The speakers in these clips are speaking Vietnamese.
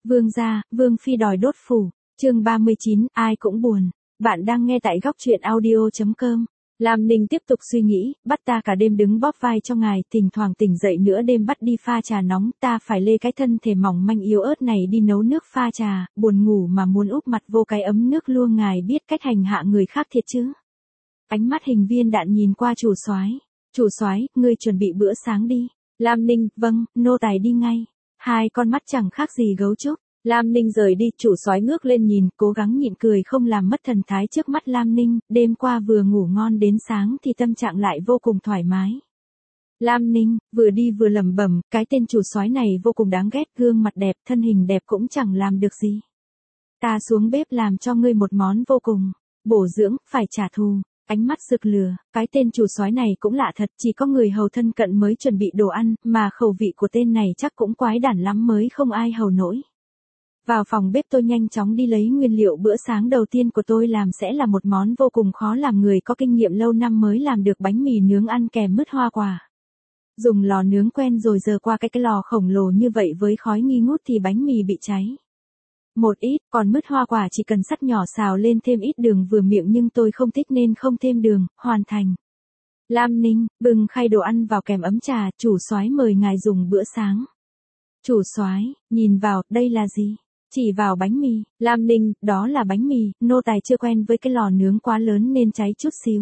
Vương gia, Vương phi đòi đốt phủ. Chương 39, ai cũng buồn. Bạn đang nghe tại góc truyện audio.com. Lam Ninh tiếp tục suy nghĩ, bắt ta cả đêm đứng bóp vai cho ngài, thỉnh thoảng tỉnh dậy nửa đêm bắt đi pha trà nóng, ta phải lê cái thân thể mỏng manh yếu ớt này đi nấu nước pha trà, buồn ngủ mà muốn úp mặt vô cái ấm nước lua, ngài biết cách hành hạ người khác thiệt chứ. Ánh mắt hình viên đạn nhìn qua chủ soái. Chủ soái, ngươi chuẩn bị bữa sáng đi. Lam Ninh, vâng, nô tài đi ngay. Hai con mắt chẳng khác gì gấu trúc. Lam Ninh rời đi, chủ soái ngước lên nhìn, cố gắng nhịn cười không làm mất thần thái trước mắt Lam Ninh, đêm qua vừa ngủ ngon đến sáng thì tâm trạng lại vô cùng thoải mái. Lam Ninh, vừa đi vừa lẩm bẩm, cái tên chủ soái này vô cùng đáng ghét, gương mặt đẹp, thân hình đẹp cũng chẳng làm được gì. Ta xuống bếp làm cho ngươi một món vô cùng bổ dưỡng, phải trả thù. Ánh mắt rực lửa, cái tên chủ soái này cũng lạ thật, chỉ có người hầu thân cận mới chuẩn bị đồ ăn, mà khẩu vị của tên này chắc cũng quái đản lắm mới không ai hầu nổi. Vào phòng bếp tôi nhanh chóng đi lấy nguyên liệu, bữa sáng đầu tiên của tôi làm sẽ là một món vô cùng khó làm, người có kinh nghiệm lâu năm mới làm được, bánh mì nướng ăn kèm mứt hoa quả. Dùng lò nướng quen rồi giờ qua cái lò khổng lồ như vậy với khói nghi ngút thì bánh mì bị cháy một ít, còn mứt hoa quả chỉ cần sắt nhỏ xào lên thêm ít đường vừa miệng, nhưng tôi không thích nên không thêm đường, hoàn thành. Lam Ninh, bưng khay đồ ăn vào kèm ấm trà, chủ soái mời ngài dùng bữa sáng. Chủ soái, nhìn vào, đây là gì? Chỉ vào bánh mì. Lam Ninh, đó là bánh mì, nô tài chưa quen với cái lò nướng quá lớn nên cháy chút xíu.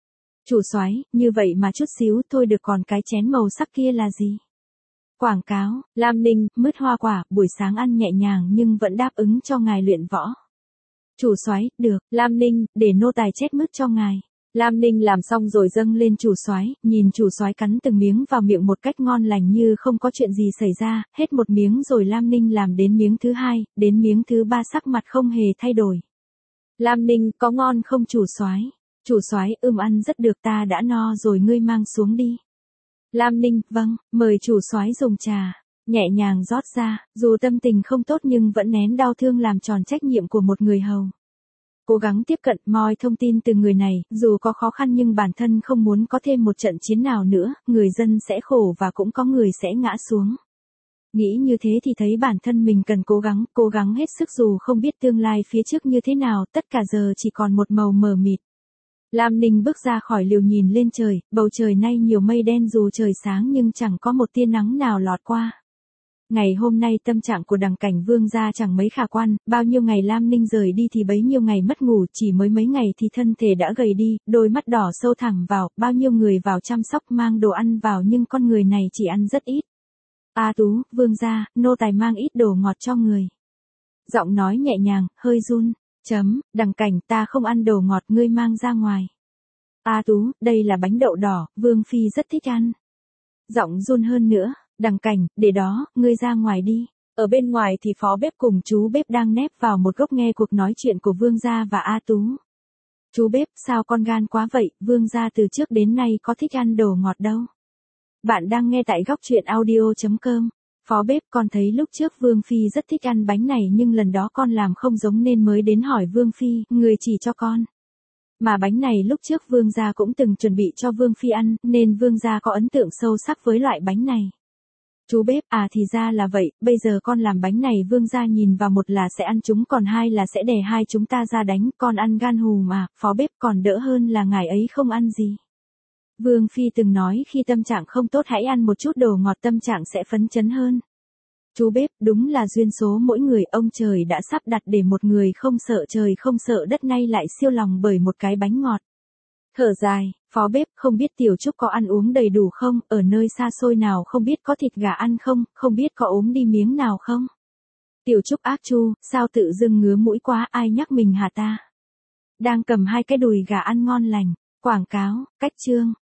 Chủ soái, như vậy mà chút xíu thôi được, còn cái chén màu sắc kia là gì? Quảng cáo. Lam Ninh, mứt hoa quả, buổi sáng ăn nhẹ nhàng nhưng vẫn đáp ứng cho ngài luyện võ. Chủ soái, được. Lam Ninh, để nô tài chết mứt cho ngài. Lam Ninh làm xong rồi dâng lên chủ soái, nhìn chủ soái cắn từng miếng vào miệng một cách ngon lành như không có chuyện gì xảy ra, hết một miếng rồi Lam Ninh làm đến miếng thứ hai, đến miếng thứ ba sắc mặt không hề thay đổi. Lam Ninh, có ngon không chủ soái? Chủ soái, ăn rất được, ta đã no rồi, ngươi mang xuống đi. Lam Ninh, vâng, mời chủ soái dùng trà. Nhẹ nhàng rót ra, dù tâm tình không tốt nhưng vẫn nén đau thương làm tròn trách nhiệm của một người hầu. Cố gắng tiếp cận, moi thông tin từ người này, dù có khó khăn nhưng bản thân không muốn có thêm một trận chiến nào nữa, người dân sẽ khổ và cũng có người sẽ ngã xuống. Nghĩ như thế thì thấy bản thân mình cần cố gắng hết sức dù không biết tương lai phía trước như thế nào, tất cả giờ chỉ còn một màu mờ mịt. Lam Ninh bước ra khỏi liều nhìn lên trời, bầu trời nay nhiều mây đen, dù trời sáng nhưng chẳng có một tia nắng nào lọt qua. Ngày hôm nay tâm trạng của Đằng Cảnh Vương gia chẳng mấy khả quan, bao nhiêu ngày Lam Ninh rời đi thì bấy nhiêu ngày mất ngủ, chỉ mới mấy ngày thì thân thể đã gầy đi, đôi mắt đỏ sâu thẳng vào, bao nhiêu người vào chăm sóc mang đồ ăn vào nhưng con người này chỉ ăn rất ít. A Tú, Vương gia, nô tài mang ít đồ ngọt cho người. Giọng nói nhẹ nhàng, hơi run. Đằng Cảnh, ta không ăn đồ ngọt, ngươi mang ra ngoài. A Tú, đây là bánh đậu đỏ, Vương phi rất thích ăn. Giọng run hơn nữa. Đằng Cảnh, để đó, ngươi ra ngoài đi. Ở bên ngoài thì phó bếp cùng chú bếp đang nép vào một góc nghe cuộc nói chuyện của Vương gia và A Tú. Chú bếp, sao con gan quá vậy, Vương gia từ trước đến nay có thích ăn đồ ngọt đâu. Bạn đang nghe tại góc truyện audio.com. Phó bếp, con thấy lúc trước Vương phi rất thích ăn bánh này nhưng lần đó con làm không giống nên mới đến hỏi Vương phi, người chỉ cho con. Mà bánh này lúc trước Vương gia cũng từng chuẩn bị cho Vương phi ăn, nên Vương gia có ấn tượng sâu sắc với loại bánh này. Chú bếp, thì ra là vậy, bây giờ con làm bánh này Vương gia nhìn vào, một là sẽ ăn chúng, còn hai là sẽ đè hai chúng ta ra đánh, con ăn gan hù mà, phó bếp, còn đỡ hơn là ngài ấy không ăn gì. Vương phi từng nói khi tâm trạng không tốt hãy ăn một chút đồ ngọt, tâm trạng sẽ phấn chấn hơn. Chú bếp, đúng là duyên số mỗi người, ông trời đã sắp đặt để một người không sợ trời không sợ đất nay lại siêu lòng bởi một cái bánh ngọt. Thở dài, phó bếp, không biết Tiểu Trúc có ăn uống đầy đủ không, ở nơi xa xôi nào không biết có thịt gà ăn không, không biết có ốm đi miếng nào không. Tiểu Trúc ác chu, sao tự dưng ngứa mũi quá, ai nhắc mình hả ta? Đang cầm hai cái đùi gà ăn ngon lành. Quảng cáo, cách chương.